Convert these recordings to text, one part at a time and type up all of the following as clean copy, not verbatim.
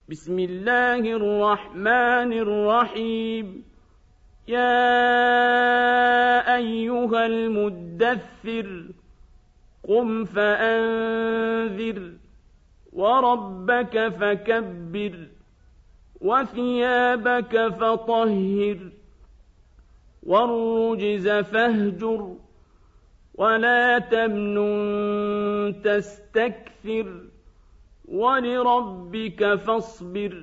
بسم الله الرحمن الرحيم يا أيها المدثر قم فأنذر وربك فكبر وثيابك فطهر والرجز فاهجر ولا تمنن تستكثر ولربك فاصبر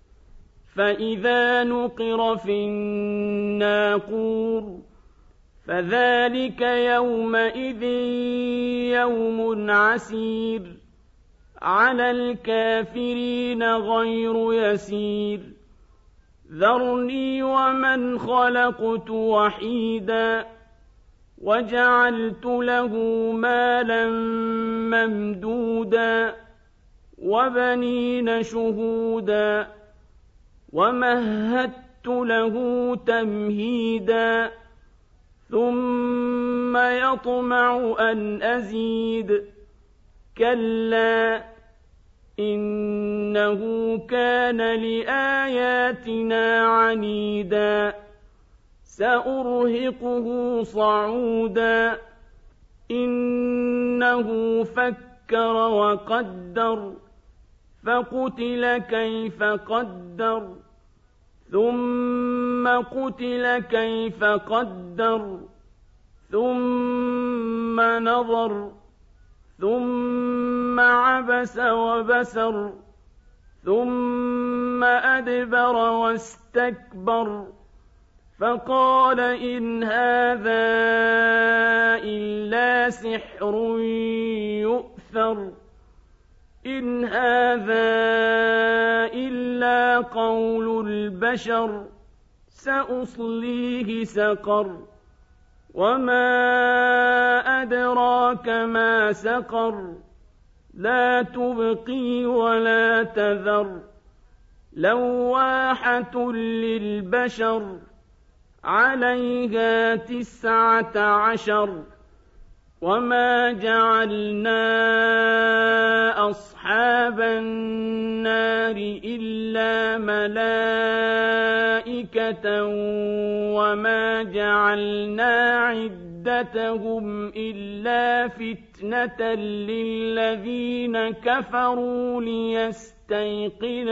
فإذا نقر في الناقور فذلك يومئذ يوم عسير على الكافرين غير يسير ذرني ومن خلقت وحيدا وجعلت له مالا ممدودا وبنين شهودا ومهدت له تمهيدا ثم يطمع أن أزيد كلا إنه كان لآياتنا عنيدا سأرهقه صعودا إنه فكر وقدر فقتل كيف قدر ثم قتل كيف قدر ثم نظر ثم عبس وبسر ثم أدبر واستكبر فقال إن هذا إلا سحر يؤثر إن هذا إلا قول البشر سأصليه سقر وما أدراك ما سقر لا تبقي ولا تذر لواحة للبشر عليها 19 وما جعلنا أصحاب النار إلا ملائكة وما جعلنا عدتهم إلا فتنة للذين كفروا ليستيقن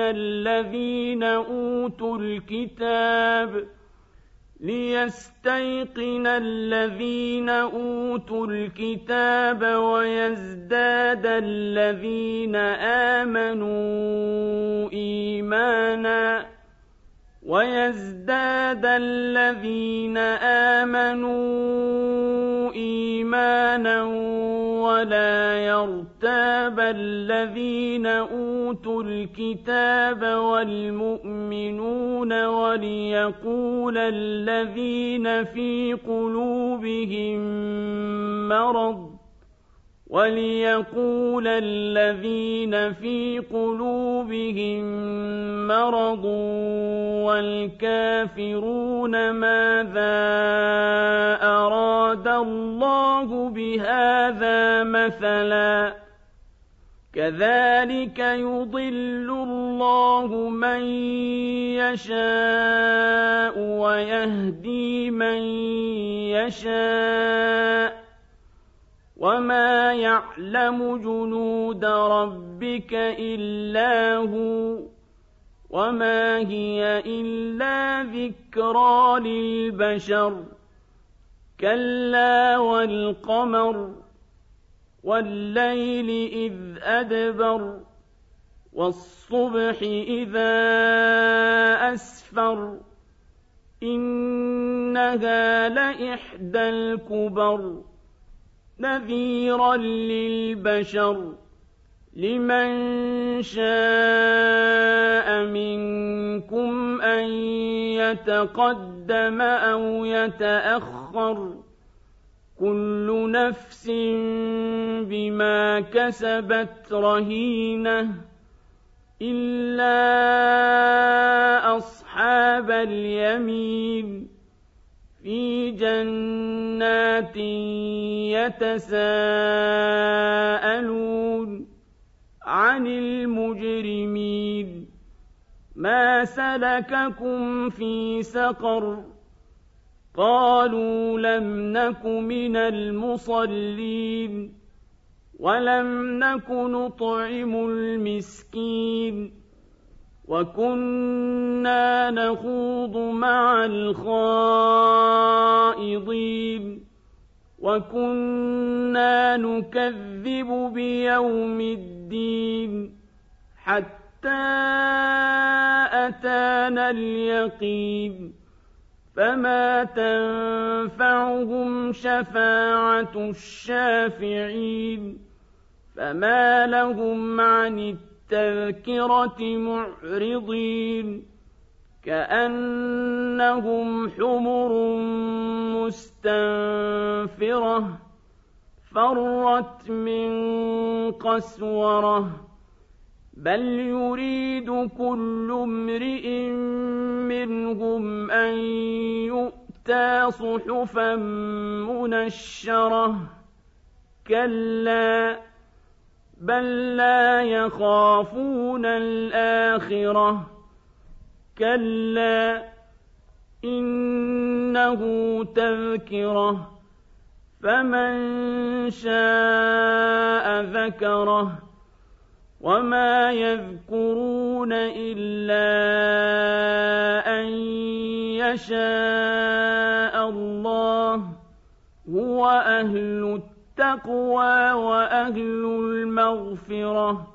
الذين أوتوا الكتاب ويزداد الذين آمنوا إيمانا ولا يرتاب الذين أوتوا الكتاب والمؤمنون وليقول الذين في قلوبهم مرض والكافرون ماذا أراد الله بهذا مثلا كذلك يضل الله من يشاء ويهدي من يشاء وما يعلم جنود ربك إلا هو وما هي إلا ذكرى للبشر كلا والقمر والليل إذ أدبر والصبح إذا أسفر إنها لإحدى الكبر نذيرا للبشر لمن شاء منكم أن يتقدم أو يتأخر كل نفس بما كسبت رهينة إلا أصحاب اليمين في جنات يتساءلون عن المجرمين ما سلككم في سقر قالوا لم نك من المصلين ولم نك نطعم المسكين وكنا نخوض مع الخائضين وكنا نكذب بيوم الدين حتى أتانا اليقين فما تنفعهم شفاعة الشافعين فما لهم عن التذكرة معرضين كأنهم حمر مستنفرة فرت من قسورة بل يريد كل امرئ منهم أن يؤتى صحفا منشرة كلا بل لا يخافون الآخرة كلا إنه تذكرة فمن شاء ذكره وما يذكرون إلا أن يشاء الله هو أهل التقوى وأهل المغفرة